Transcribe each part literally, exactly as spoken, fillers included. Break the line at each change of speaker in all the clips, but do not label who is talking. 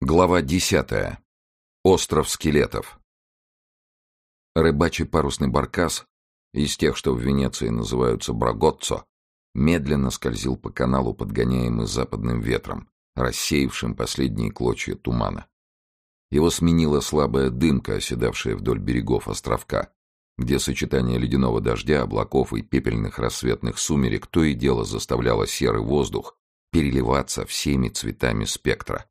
Глава десятая. Остров скелетов. Рыбачий парусный баркас, из тех, что в Венеции называются брагоццо, медленно скользил по каналу, подгоняемый западным ветром, рассеявшим последние клочья тумана. Его сменила слабая дымка, оседавшая вдоль берегов островка, где сочетание ледяного дождя, облаков и пепельных рассветных сумерек то и дело заставляло серый воздух переливаться всеми цветами спектра.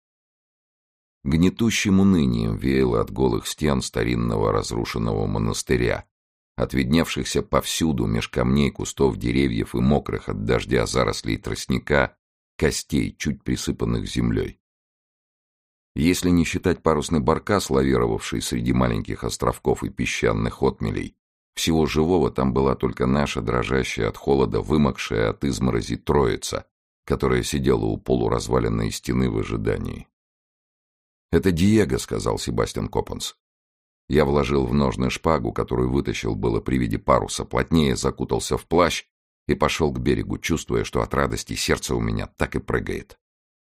Гнетущим унынием веяло от голых стен старинного разрушенного монастыря, от видневшихся повсюду меж камней, кустов, деревьев и мокрых от дождя зарослей тростника костей, чуть присыпанных землей. Если не считать парусный баркас, лавировавший среди маленьких островков и песчаных отмелей, всего живого там была только наша дрожащая от холода, вымокшая от изморози троица, которая сидела у полуразваленной стены в ожидании. «Это Диего», — сказал Себастьян Копанс. Я вложил в ножны шпагу, которую вытащил было при виде паруса, плотнее закутался в плащ и пошел к берегу, чувствуя, что от радости сердце у меня так и прыгает.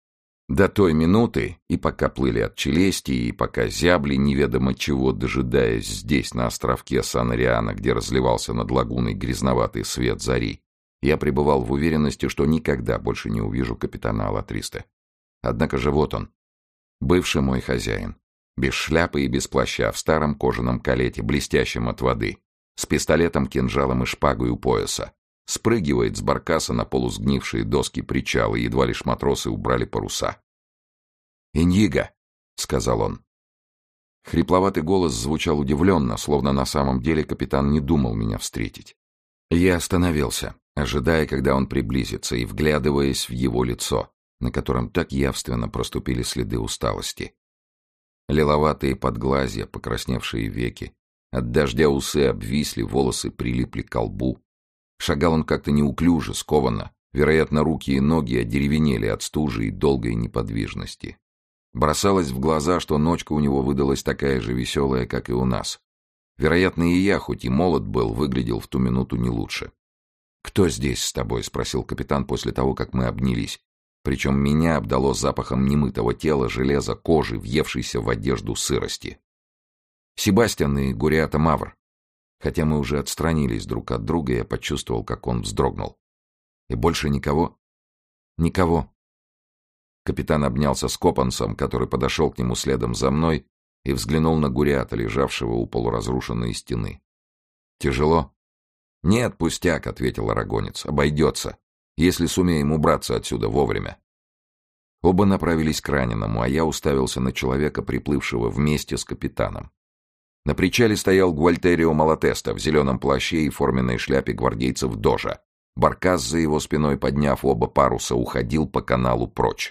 До той минуты, и пока плыли от Челестии, и пока зябли неведомо чего, дожидаясь здесь, на островке Сан-Ариано, где разливался над лагуной грязноватый свет зари, я пребывал в уверенности, что никогда больше не увижу капитана Алатристе. Однако же вот он, бывший мой хозяин, без шляпы и без плаща, в старом кожаном калете, блестящем от воды, с пистолетом, кинжалом и шпагой у пояса, спрыгивает с баркаса на полусгнившие доски причала, и едва лишь матросы убрали паруса. «Иньиго», — сказал он. Хрипловатый голос звучал удивленно, словно на самом деле капитан не думал меня встретить. Я остановился, ожидая, когда он приблизится, и вглядываясь в его лицо, на котором так явственно проступили следы усталости. Лиловатые подглазья, покрасневшие веки, от дождя усы обвисли, волосы прилипли к лбу. Шагал он как-то неуклюже, скованно, вероятно, руки и ноги одеревенели от стужи и долгой неподвижности. Бросалось в глаза, что ночка у него выдалась такая же веселая, как и у нас. Вероятно, и я, хоть и молод был, выглядел в ту минуту не лучше. «Кто здесь с тобой?» — спросил капитан после того, как мы обнялись. Причем меня обдало запахом немытого тела, железа, кожи, въевшейся в одежду сырости. Себастьян и Гуриата Мавр. Хотя мы уже отстранились друг от друга, я почувствовал, как он вздрогнул. И больше никого? Никого. Капитан обнялся с Копансом, который подошел к нему следом за мной, и взглянул на Гуриата, лежавшего у полуразрушенной стены. «Тяжело?» «Нет, пустяк», — ответил арагонец, — «обойдется, если сумеем убраться отсюда вовремя». Оба направились к раненому, а я уставился на человека, приплывшего вместе с капитаном. На причале стоял Гуальтерио Малатеста в зеленом плаще и форменной шляпе гвардейцев Дожа. Баркас за его спиной, подняв оба паруса, уходил по каналу прочь.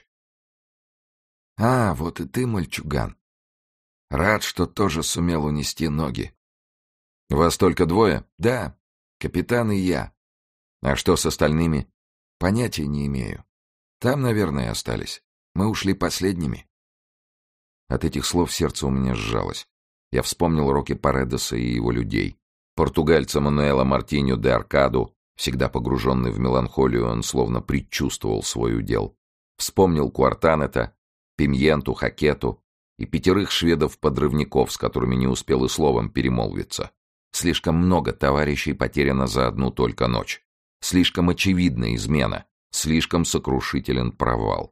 «А, вот и ты, мальчуган. Рад, что тоже сумел унести ноги». «Вас только двое?» «Да, капитан и я». «А что с остальными?» «Понятия не имею. Там, наверное, остались. Мы ушли последними». От этих слов сердце у меня сжалось. Я вспомнил Роки Паредоса и его людей. Португальца Мануэла Мартиньо де Аркаду, всегда погруженный в меланхолию, он словно предчувствовал свой удел. Вспомнил Куартанета, Пимьенту, Хакету и пятерых шведов-подрывников, с которыми не успел и словом перемолвиться. Слишком много товарищей потеряно за одну только ночь. Слишком очевидна измена, слишком сокрушителен провал.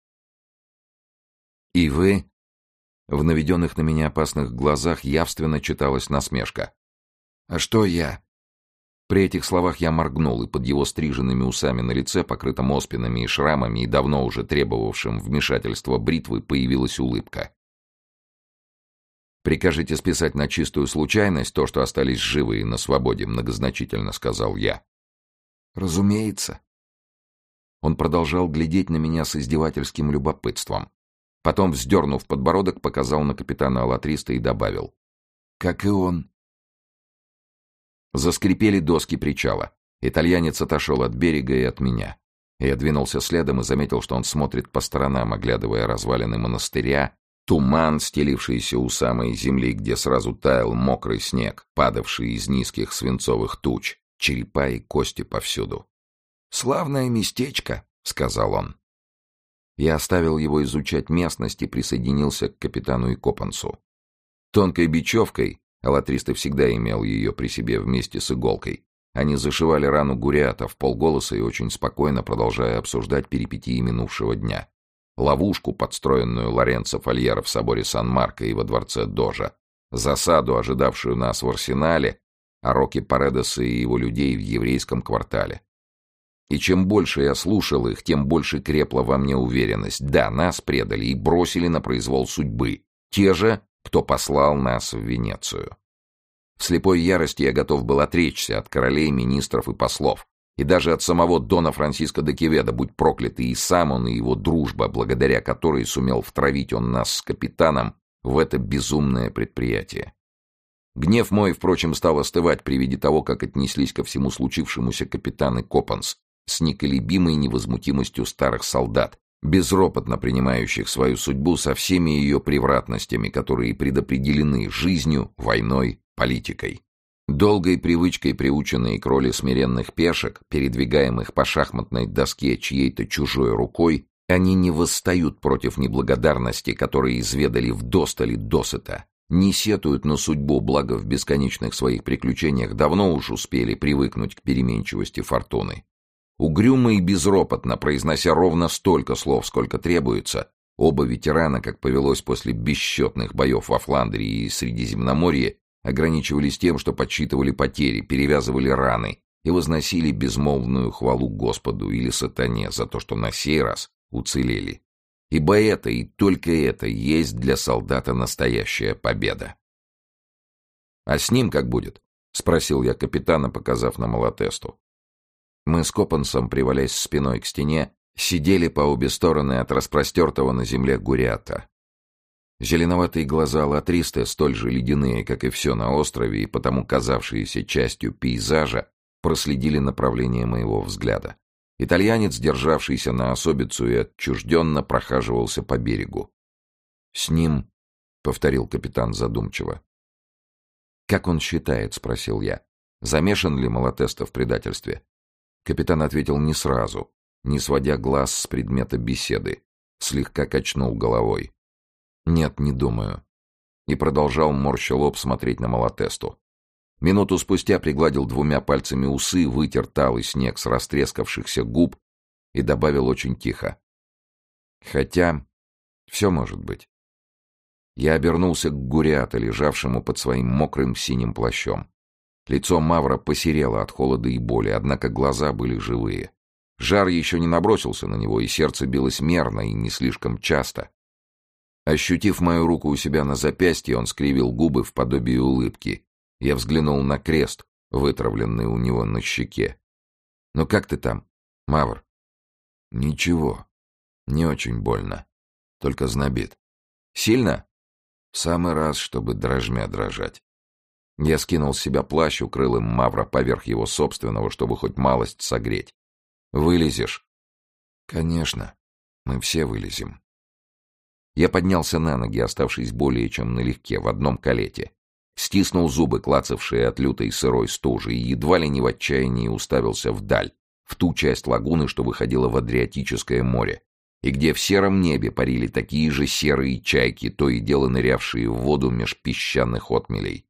«И вы?» В наведенных на меня опасных глазах явственно читалась насмешка. «А что я?» При этих словах я моргнул, и под его стриженными усами на лице, покрытым оспинами и шрамами и давно уже требовавшим вмешательства бритвы, появилась улыбка. «Прикажете списать на чистую случайность то, что остались живы и на свободе», — многозначительно сказал я. «Разумеется». Он продолжал глядеть на меня с издевательским любопытством. Потом, вздернув подбородок, показал на капитана Алатриста и добавил: «Как и он». Заскрипели доски причала. Итальянец отошел от берега и от меня. Я двинулся следом и заметил, что он смотрит по сторонам, оглядывая развалины монастыря, туман, стелившийся у самой земли, где сразу таял мокрый снег, падавший из низких свинцовых туч, черепа и кости повсюду. «Славное местечко», — сказал он. Я оставил его изучать местность и присоединился к капитану и Копансу. Тонкой бечевкой, алатристы всегда имел ее при себе вместе с иголкой, они зашивали рану Гуриата вполголоса и очень спокойно, продолжая обсуждать перипетии минувшего дня. Ловушку, подстроенную Лоренцо Фольяро в соборе Сан-Марко и во дворце Дожа, засаду, ожидавшую нас в арсенале, а Рокки Паредоса и его людей в еврейском квартале. И чем больше я слушал их, тем больше крепла во мне уверенность. Да, нас предали и бросили на произвол судьбы. Те же, кто послал нас в Венецию. В слепой ярости я готов был отречься от королей, министров и послов, и даже от самого Дона Франциско де Кеведо, будь проклятый и сам он, и его дружба, благодаря которой сумел втравить он нас с капитаном в это безумное предприятие. Гнев мой, впрочем, стал остывать при виде того, как отнеслись ко всему случившемуся капитан и Копанс с неколебимой невозмутимостью старых солдат, безропотно принимающих свою судьбу со всеми ее превратностями, которые предопределены жизнью, войной, политикой. Долгой привычкой приученные к роли смиренных пешек, передвигаемых по шахматной доске чьей-то чужой рукой, они не восстают против неблагодарности, которые изведали вдосталь и досыта, не сетуют на судьбу, благо в бесконечных своих приключениях давно уж успели привыкнуть к переменчивости фортуны. Угрюмо и безропотно, произнося ровно столько слов, сколько требуется, оба ветерана, как повелось после бесчетных боев во Фландрии и Средиземноморье, ограничивались тем, что подсчитывали потери, перевязывали раны и возносили безмолвную хвалу Господу или сатане за то, что на сей раз уцелели. Ибо это и только это есть для солдата настоящая победа. «А с ним как будет?» — спросил я капитана, показав на Малатесту. Мы с Копансом, привалясь спиной к стене, сидели по обе стороны от распростертого на земле Гуриата. Зеленоватые глаза латристы, столь же ледяные, как и все на острове, и потому казавшиеся частью пейзажа, проследили направление моего взгляда. Итальянец, державшийся на особицу и отчужденно, прохаживался по берегу. «С ним», — повторил капитан задумчиво. «Как он считает?» — спросил я. «Замешан ли Малатеста в предательстве?» Капитан ответил не сразу, не сводя глаз с предмета беседы, слегка качнул головой. «Нет, не думаю». И продолжал, морща лоб, смотреть на Малатесту. Минуту спустя пригладил двумя пальцами усы, вытер талый снег с растрескавшихся губ и добавил очень тихо. «Хотя, все может быть». Я обернулся к Гуриату, лежавшему под своим мокрым синим плащом. Лицо Мавра посерело от холода и боли, однако глаза были живые. Жар еще не набросился на него, и сердце билось мерно и не слишком часто. Ощутив мою руку у себя на запястье, он скривил губы в подобии улыбки. Я взглянул на крест, вытравленный у него на щеке. «Ну как ты там, Мавр?» «Ничего. Не очень больно. Только знобит». «Сильно?» «В самый раз, чтобы дрожмя дрожать». Я скинул с себя плащ, укрыл им Мавра поверх его собственного, чтобы хоть малость согреть. «Вылезешь?» «Конечно. Мы все вылезем». Я поднялся на ноги, оставшись более чем налегке, в одном калете. Стиснул зубы, клацавшие от лютой сырой стужи, и едва ли не в отчаянии уставился вдаль, в ту часть лагуны, что выходила в Адриатическое море, и где в сером небе парили такие же серые чайки, то и дело нырявшие в воду меж песчаных отмелей.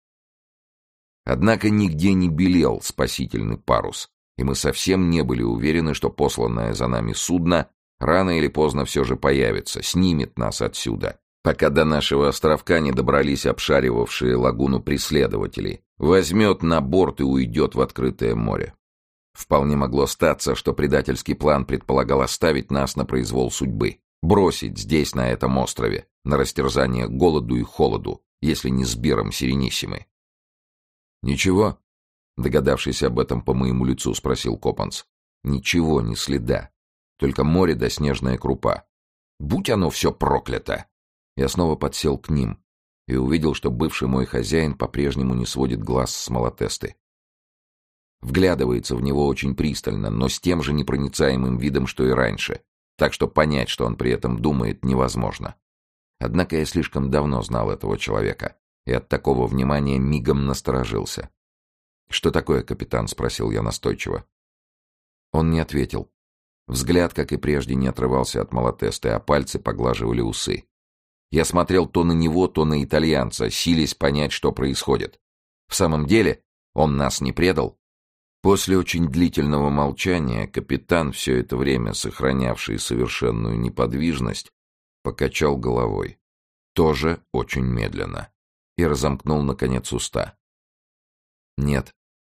Однако нигде не белел спасительный парус, и мы совсем не были уверены, что посланное за нами судно рано или поздно все же появится, снимет нас отсюда, пока до нашего островка не добрались обшаривавшие лагуну преследователи, возьмет на борт и уйдет в открытое море. Вполне могло статься, что предательский план предполагал оставить нас на произвол судьбы, бросить здесь, на этом острове, на растерзание голоду и холоду, если не с Биром Серениссимы. «Ничего?» — догадавшись об этом по моему лицу, спросил Копанс. «Ничего, ни следа. Только море да снежная крупа. Будь оно все проклято!» Я снова подсел к ним и увидел, что бывший мой хозяин по-прежнему не сводит глаз с Малатесты. Вглядывается в него очень пристально, но с тем же непроницаемым видом, что и раньше, так что понять, что он при этом думает, невозможно. Однако я слишком давно знал этого человека, и от такого внимания мигом насторожился. «Что такое, капитан?» — спросил я настойчиво. Он не ответил. Взгляд, как и прежде, не отрывался от Малатесты, а пальцы поглаживали усы. Я смотрел то на него, то на итальянца, силясь понять, что происходит. В самом деле, он нас не предал? После очень длительного молчания капитан, все это время сохранявший совершенную неподвижность, покачал головой. Тоже очень медленно. И разомкнул, наконец, уста. Нет.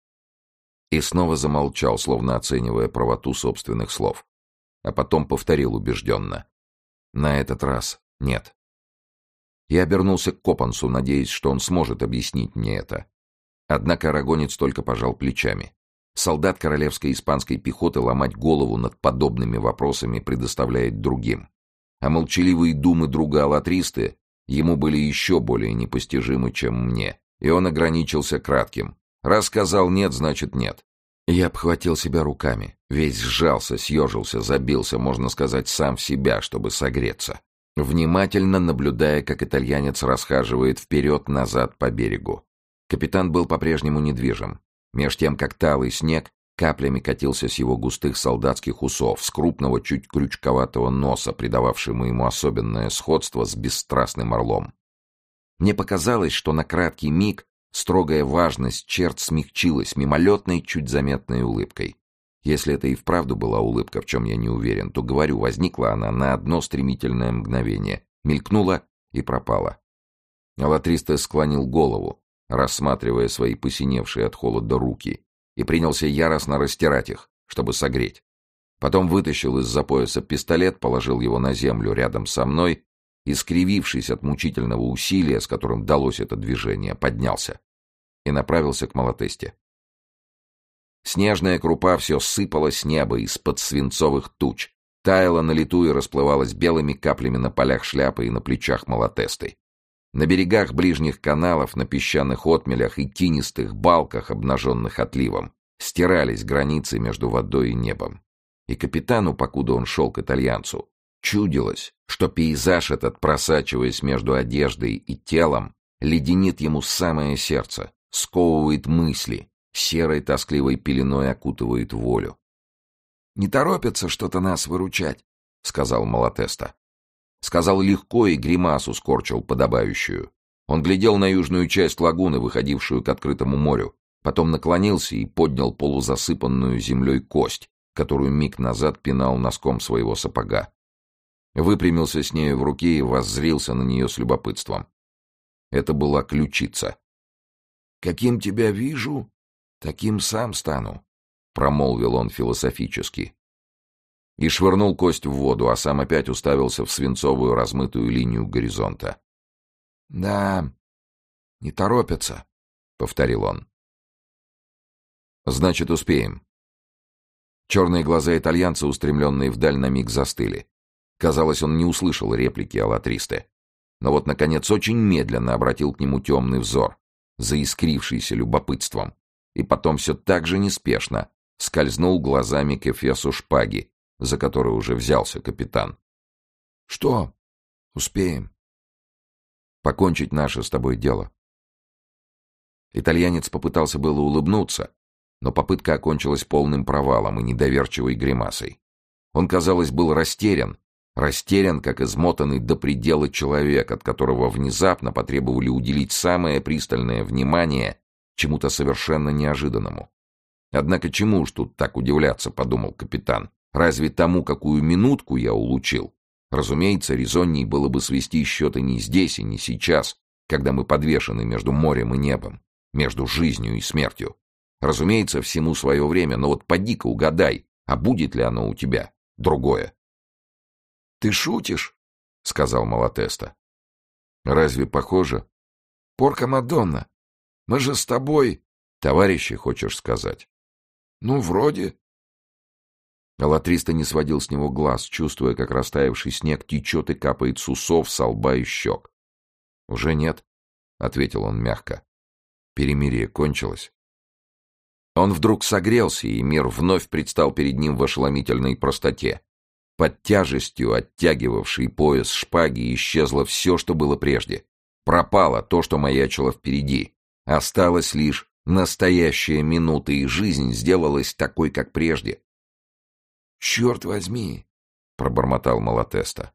И снова замолчал, словно оценивая правоту собственных слов. А потом повторил убежденно. На этот раз нет. Я обернулся к Копансу, надеясь, что он сможет объяснить мне это. Однако арагонец только пожал плечами. Солдат королевской испанской пехоты ломать голову над подобными вопросами предоставляет другим. А молчаливые думы друга Алатристы ему были еще более непостижимы, чем мне, и он ограничился кратким. Раз сказал «нет», значит «нет». Я обхватил себя руками, весь сжался, съежился, забился, можно сказать, сам в себя, чтобы согреться, внимательно наблюдая, как итальянец расхаживает вперед-назад по берегу. Капитан был по-прежнему недвижим. Меж тем, как талый снег каплями катился с его густых солдатских усов, с крупного, чуть крючковатого носа, придававшему ему особенное сходство с бесстрастным орлом. Мне показалось, что на краткий миг строгая важность черт смягчилась мимолетной, чуть заметной улыбкой. Если это и вправду была улыбка, в чем я не уверен, то, говорю, возникла она на одно стремительное мгновение, мелькнула и пропала. Алатристе склонил голову, рассматривая свои посиневшие от холода руки, и принялся яростно растирать их, чтобы согреть. Потом вытащил из-за пояса пистолет, положил его на землю рядом со мной и, скривившись от мучительного усилия, с которым далось это движение, поднялся и направился к Малатесте. Снежная крупа все сыпала с неба из-под свинцовых туч, таяла на лету и расплывалась белыми каплями на полях шляпы и на плечах Малатесты. На берегах ближних каналов, на песчаных отмелях и тинистых балках, обнаженных отливом, стирались границы между водой и небом. И капитану, покуда он шел к итальянцу, чудилось, что пейзаж этот, просачиваясь между одеждой и телом, леденит ему самое сердце, сковывает мысли, серой тоскливой пеленой окутывает волю. «Не торопятся что-то нас выручать», — сказал Малатеста. Сказал легко и гримасу скорчил подобающую. Он глядел на южную часть лагуны, выходившую к открытому морю, потом наклонился и поднял полузасыпанную землей кость, которую миг назад пинал носком своего сапога. Выпрямился с нею в руке и воззрился на нее с любопытством. Это была ключица. «Каким тебя вижу, таким сам стану», — промолвил он философически. И швырнул кость в воду, а сам опять уставился в свинцовую размытую линию горизонта. «Да, не торопятся», — повторил он. «Значит, успеем». Черные глаза итальянца, устремленные вдаль, на миг застыли. Казалось, он не услышал реплики Алатристе. Но вот, наконец, очень медленно обратил к нему темный взор, заискрившийся любопытством, и потом все так же неспешно скользнул глазами к эфесу шпаги, за который уже взялся капитан. «Что? Успеем. Покончить наше с тобой дело». Итальянец попытался было улыбнуться, но попытка окончилась полным провалом и недоверчивой гримасой. Он, казалось, был растерян, растерян, как измотанный до предела человек, от которого внезапно потребовали уделить самое пристальное внимание чему-то совершенно неожиданному. «Однако чему уж тут так удивляться», — подумал капитан. «Разве тому, какую минутку я улучил? Разумеется, резонней было бы свести счеты не здесь и не сейчас, когда мы подвешены между морем и небом, между жизнью и смертью. Разумеется, всему свое время, но вот поди-ка угадай, а будет ли оно у тебя другое?» «Ты шутишь?» — сказал Малатеста. «Разве похоже?» «Порка Мадонна, мы же с тобой...» «Товарищи, хочешь сказать?» «Ну, вроде...» Алатристе не сводил с него глаз, чувствуя, как растаявший снег течет и капает с усов, со лба и щек. «Уже нет», — ответил он мягко. «Перемирие кончилось». Он вдруг согрелся, и мир вновь предстал перед ним в ошеломительной простоте. Под тяжестью, оттягивавшей пояс шпаги, исчезло все, что было прежде. Пропало то, что маячило впереди. Осталась лишь настоящая минута, и жизнь сделалась такой, как прежде. «Черт возьми!» — пробормотал Малатеста.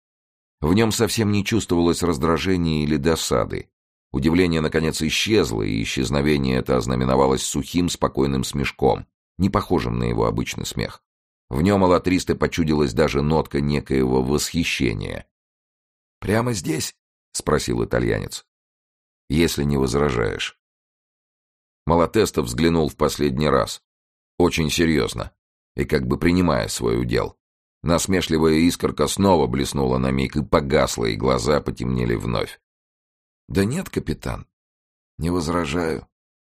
В нем совсем не чувствовалось раздражения или досады. Удивление, наконец, исчезло, и исчезновение это ознаменовалось сухим, спокойным смешком, не похожим на его обычный смех. В нем Алатристе почудилась даже нотка некоего восхищения. «Прямо здесь?» — спросил итальянец. «Если не возражаешь». Малатеста взглянул в последний раз, очень серьезно, и как бы принимая свой удел. Насмешливая искорка снова блеснула на миг и погасла, и глаза потемнели вновь. «Да нет, капитан, не возражаю».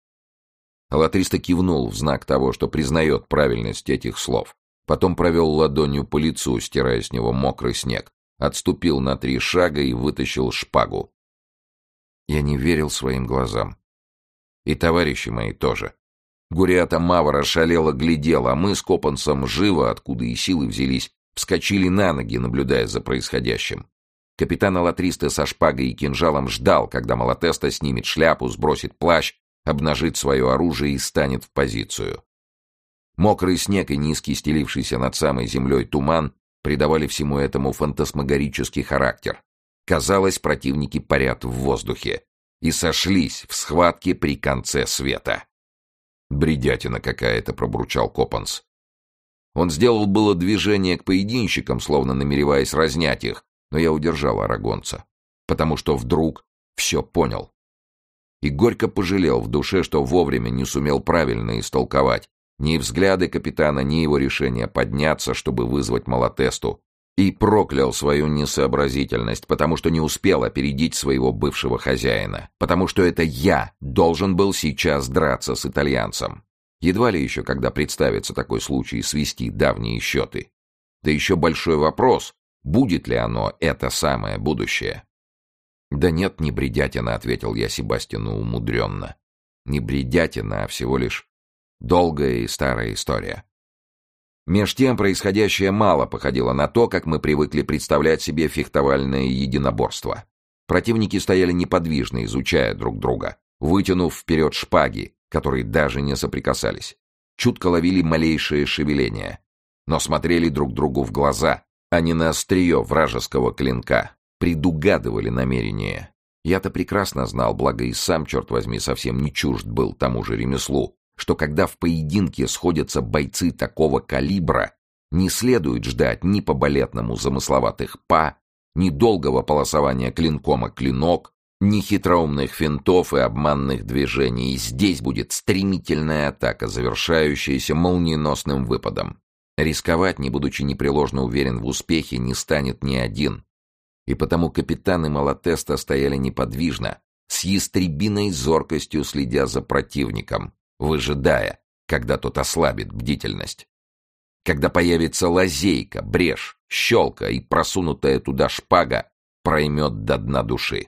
Алатристе кивнул в знак того, что признает правильность этих слов. Потом провел ладонью по лицу, стирая с него мокрый снег, отступил на три шага и вытащил шпагу. Я не верил своим глазам. И товарищи мои тоже. Гуриата Мавра шалело глядела, а мы с Копансом живо, откуда и силы взялись, вскочили на ноги, наблюдая за происходящим. Капитан Алатристе со шпагой и кинжалом ждал, когда Малатеста снимет шляпу, сбросит плащ, обнажит свое оружие и станет в позицию. Мокрый снег и низкий, стелившийся над самой землей туман придавали всему этому фантасмагорический характер. Казалось, противники парят в воздухе и сошлись в схватке при конце света. «Бредятина какая-то», — пробурчал Копанс. Он сделал было движение к поединщикам, словно намереваясь разнять их, но я удержал арагонца, потому что вдруг все понял. И горько пожалел в душе, что вовремя не сумел правильно истолковать ни взгляды капитана, ни его решение подняться, чтобы вызвать Малатесту, и проклял свою несообразительность, потому что не успел опередить своего бывшего хозяина, потому что это я должен был сейчас драться с итальянцем. Едва ли еще, когда представится такой случай, свести давние счеты. Да еще большой вопрос, будет ли оно, это самое будущее. «Да нет, не бредятина», — ответил я Себастьяну умудренно. «Не бредятина, а всего лишь долгая и старая история». Меж тем происходящее мало походило на то, как мы привыкли представлять себе фехтовальное единоборство. Противники стояли неподвижно, изучая друг друга, вытянув вперед шпаги, которые даже не соприкасались. Чутко ловили малейшее шевеление, но смотрели друг другу в глаза, а не на острие вражеского клинка, предугадывали намерения. Я-то прекрасно знал, благо и сам, черт возьми, совсем не чужд был тому же ремеслу, что когда в поединке сходятся бойцы такого калибра, не следует ждать ни по балетному замысловатых па, ни долгого полосования клинком о клинок, ни хитроумных финтов и обманных движений. Здесь будет стремительная атака, завершающаяся молниеносным выпадом. Рисковать, не будучи непреложно уверен в успехе, не станет ни один. И потому капитан и Малатеста стояли неподвижно, с ястребиной зоркостью следя за противником, выжидая, когда тот ослабит бдительность. Когда появится лазейка, брешь, щелка и просунутая туда шпага проймет до дна души.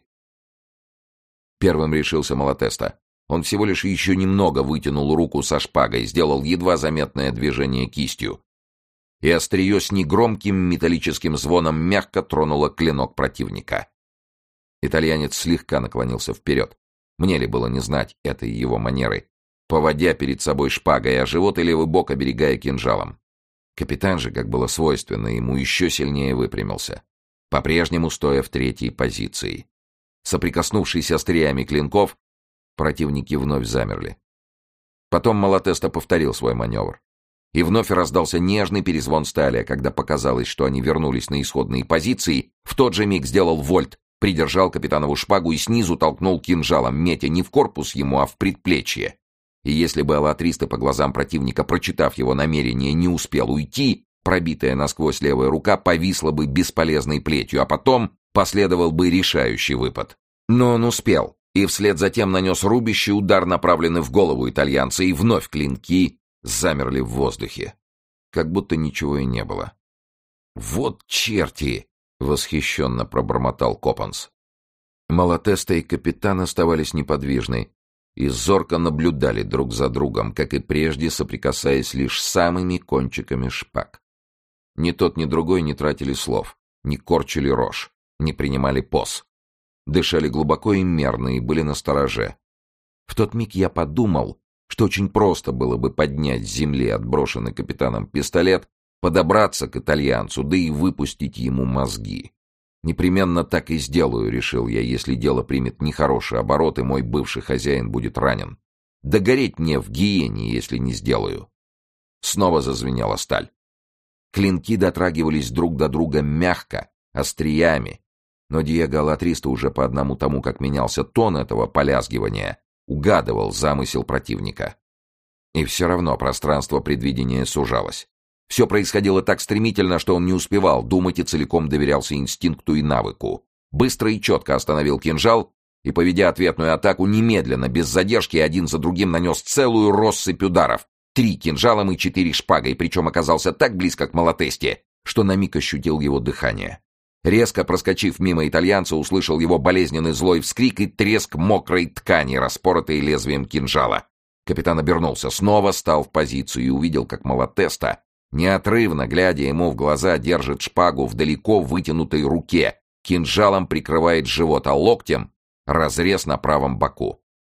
Первым решился Малатеста. Он всего лишь еще немного вытянул руку со шпагой, сделал едва заметное движение кистью, и острие с негромким металлическим звоном мягко тронуло клинок противника. Итальянец слегка наклонился вперед. Мне ли было не знать этой его манеры, поводя перед собой шпагой, а живот и левый бок оберегая кинжалом. Капитан же, как было свойственно ему, еще сильнее выпрямился, по-прежнему стоя в третьей позиции. Соприкоснувшись остриями клинков, противники вновь замерли. Потом Малатеста повторил свой маневр. И вновь раздался нежный перезвон стали, а когда показалось, что они вернулись на исходные позиции, в тот же миг сделал вольт, придержал капитанову шпагу и снизу толкнул кинжалом, метя не в корпус ему, а в предплечье. И если бы Алатристе по глазам противника, прочитав его намерение, не успел уйти, пробитая насквозь левая рука повисла бы бесполезной плетью, а потом последовал бы решающий выпад. Но он успел, и вслед за тем нанес рубящий удар, направленный в голову итальянца, и вновь клинки замерли в воздухе, как будто ничего и не было. «Вот черти!» — восхищенно пробормотал Копанс. Малатеста и капитан оставались неподвижны и зорко наблюдали друг за другом, как и прежде, соприкасаясь лишь самыми кончиками шпаг. Ни тот, ни другой не тратили слов, не корчили рожь, не принимали поз. Дышали глубоко и мерно и были настороже. В тот миг я подумал, что очень просто было бы поднять с земли отброшенный капитаном пистолет подобраться к итальянцу, да и выпустить ему мозги. Непременно так и сделаю, решил я, если дело примет нехороший оборот, и мой бывший хозяин будет ранен. Да гореть мне в гиене, если не сделаю. Снова зазвенела сталь. Клинки дотрагивались друг до друга мягко, остриями, но Диего Алатристо уже по одному тому, как менялся тон этого полязгивания, угадывал замысел противника. И все равно пространство предвидения сужалось. Все происходило так стремительно, что он не успевал думать и целиком доверялся инстинкту и навыку. Быстро и четко остановил кинжал и, поведя ответную атаку, немедленно, без задержки, один за другим нанес целую россыпь ударов. Три кинжалом и четыре шпагой, причем оказался так близко к Малатесте, что на миг ощутил его дыхание. Резко проскочив мимо итальянца, услышал его болезненный злой вскрик и треск мокрой ткани, распоротой лезвием кинжала. Капитан обернулся, снова стал в позицию и увидел, как Малатеста, неотрывно глядя ему в глаза, держит шпагу в далеко вытянутой руке, кинжалом прикрывает живот, а локтем — разрез на правом боку.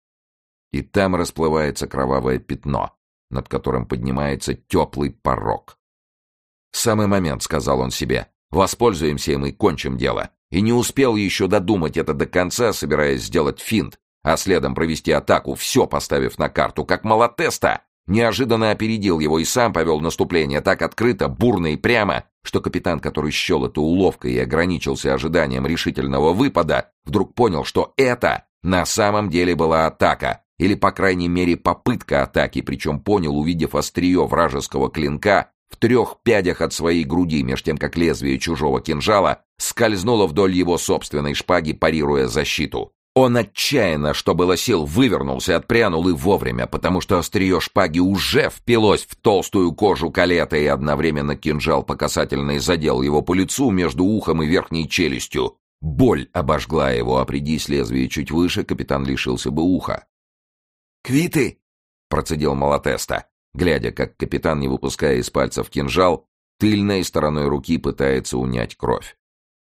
И там расплывается кровавое пятно, над которым поднимается теплый порог. «Самый момент», — сказал он себе, — «воспользуемся им и кончим дело». И не успел еще додумать это до конца, собираясь сделать финт, а следом провести атаку, все поставив на карту, как Малатеста неожиданно опередил его и сам повел наступление так открыто, бурно и прямо, что капитан, который счел это уловкой и ограничился ожиданием решительного выпада, вдруг понял, что это на самом деле была атака, или, по крайней мере, попытка атаки, причем понял, увидев острие вражеского клинка в трех пядях от своей груди, меж тем, как лезвие чужого кинжала скользнуло вдоль его собственной шпаги, парируя защиту. Он отчаянно, что было сил, вывернулся, отпрянул и вовремя, потому что острие шпаги уже впилось в толстую кожу калета, и одновременно кинжал по касательной задел его по лицу между ухом и верхней челюстью. Боль обожгла его, а придись лезвие чуть выше, капитан лишился бы уха. «Квиты!» — процедил Малатеста, глядя, как капитан, не выпуская из пальцев кинжал, тыльной стороной руки пытается унять кровь.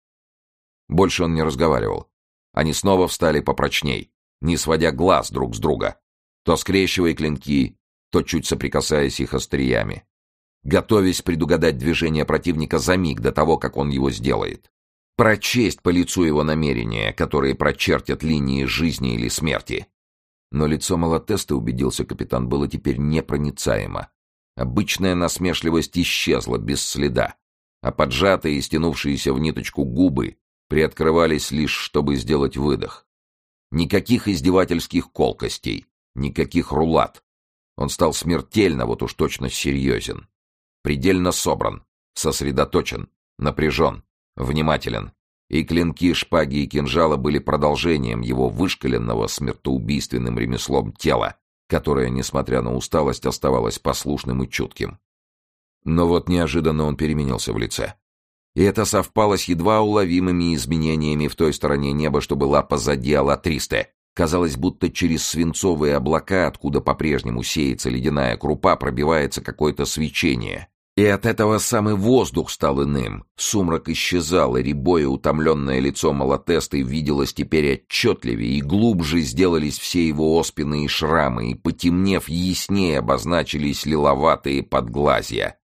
Больше он не разговаривал. Они снова встали попрочней, не сводя глаз друг с друга, то скрещивая клинки, то чуть соприкасаясь их остриями, готовясь предугадать движение противника за миг до того, как он его сделает. Прочесть по лицу его намерения, которые прочертят линии жизни или смерти. Но лицо Малатесты, убедился капитан, было теперь непроницаемо. Обычная насмешливость исчезла без следа, а поджатые и стянувшиеся в ниточку губы приоткрывались лишь, чтобы сделать выдох. Никаких издевательских колкостей, никаких рулат. Он стал смертельно, вот уж точно серьезен. Предельно собран, сосредоточен, напряжен, внимателен. И клинки, шпаги и кинжала были продолжением его вышкаленного смертоубийственным ремеслом тела, которое, несмотря на усталость, оставалось послушным и чутким. Но вот неожиданно он переменился в лице. И это совпало с едва уловимыми изменениями в той стороне неба, что была позади Алатристе. Казалось, будто через свинцовые облака, откуда по-прежнему сеется ледяная крупа, пробивается какое-то свечение. И от этого самый воздух стал иным. Сумрак исчезал, и рябое утомленное лицо Малатесты виделось теперь отчетливее, и глубже сделались все его оспины и шрамы, и, потемнев, яснее обозначились лиловатые подглазья.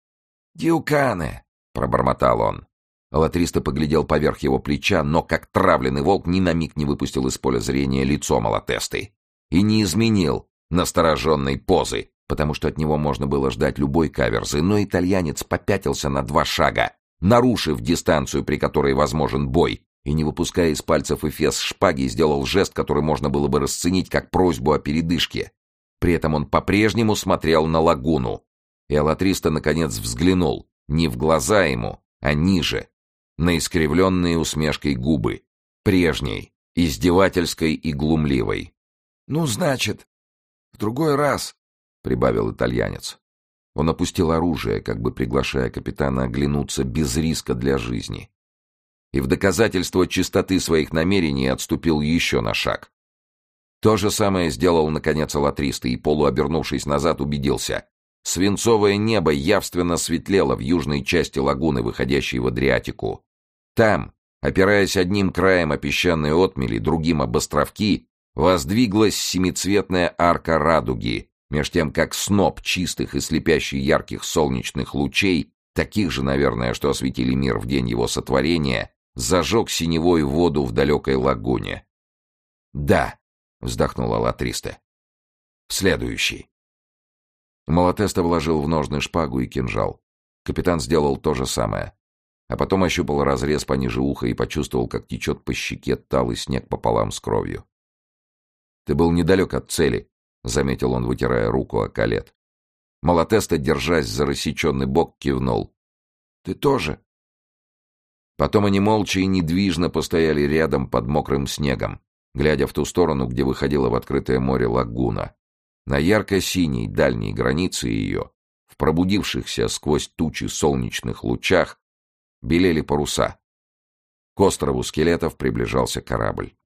«Дюкане!» — пробормотал он. Алатристо поглядел поверх его плеча, но, как травленный волк, ни на миг не выпустил из поля зрения лицо Малатесты и не изменил настороженной позы, потому что от него можно было ждать любой каверзы, но итальянец попятился на два шага, нарушив дистанцию, при которой возможен бой, и, не выпуская из пальцев эфес шпаги, сделал жест, который можно было бы расценить как просьбу о передышке. При этом он по-прежнему смотрел на лагуну, и Алатристо, наконец, взглянул не в глаза ему, а ниже, на искривленные усмешкой губы, прежней, издевательской и глумливой. «Ну, значит, в другой раз», — прибавил итальянец. Он опустил оружие, как бы приглашая капитана оглянуться без риска для жизни. И в доказательство чистоты своих намерений отступил еще на шаг. То же самое сделал, наконец, Алатристо и, полуобернувшись назад, убедился. Свинцовое небо явственно светлело в южной части лагуны, выходящей в Адриатику. Там, опираясь одним краем о песчаные отмели, другим об островки, воздвиглась семицветная арка радуги, меж тем как сноп чистых и слепящих ярких солнечных лучей таких же, наверное, что осветили мир в день его сотворения, зажег синевой воду в далекой лагуне. «Да», — вздохнула Латриста. «Следующий». Малатеста вложил в ножны шпагу и кинжал. Капитан сделал то же самое. А потом ощупал разрез пониже уха и почувствовал, как течет по щеке талый снег пополам с кровью. «Ты был недалек от цели», — заметил он, вытирая руку о колет. Малатеста, держась за рассеченный бок, кивнул. «Ты тоже?» Потом они молча и недвижно постояли рядом под мокрым снегом, глядя в ту сторону, где выходила в открытое море лагуна. На ярко-синей дальней границе ее, в пробудившихся сквозь тучи солнечных лучах, белели паруса. К острову скелетов приближался корабль.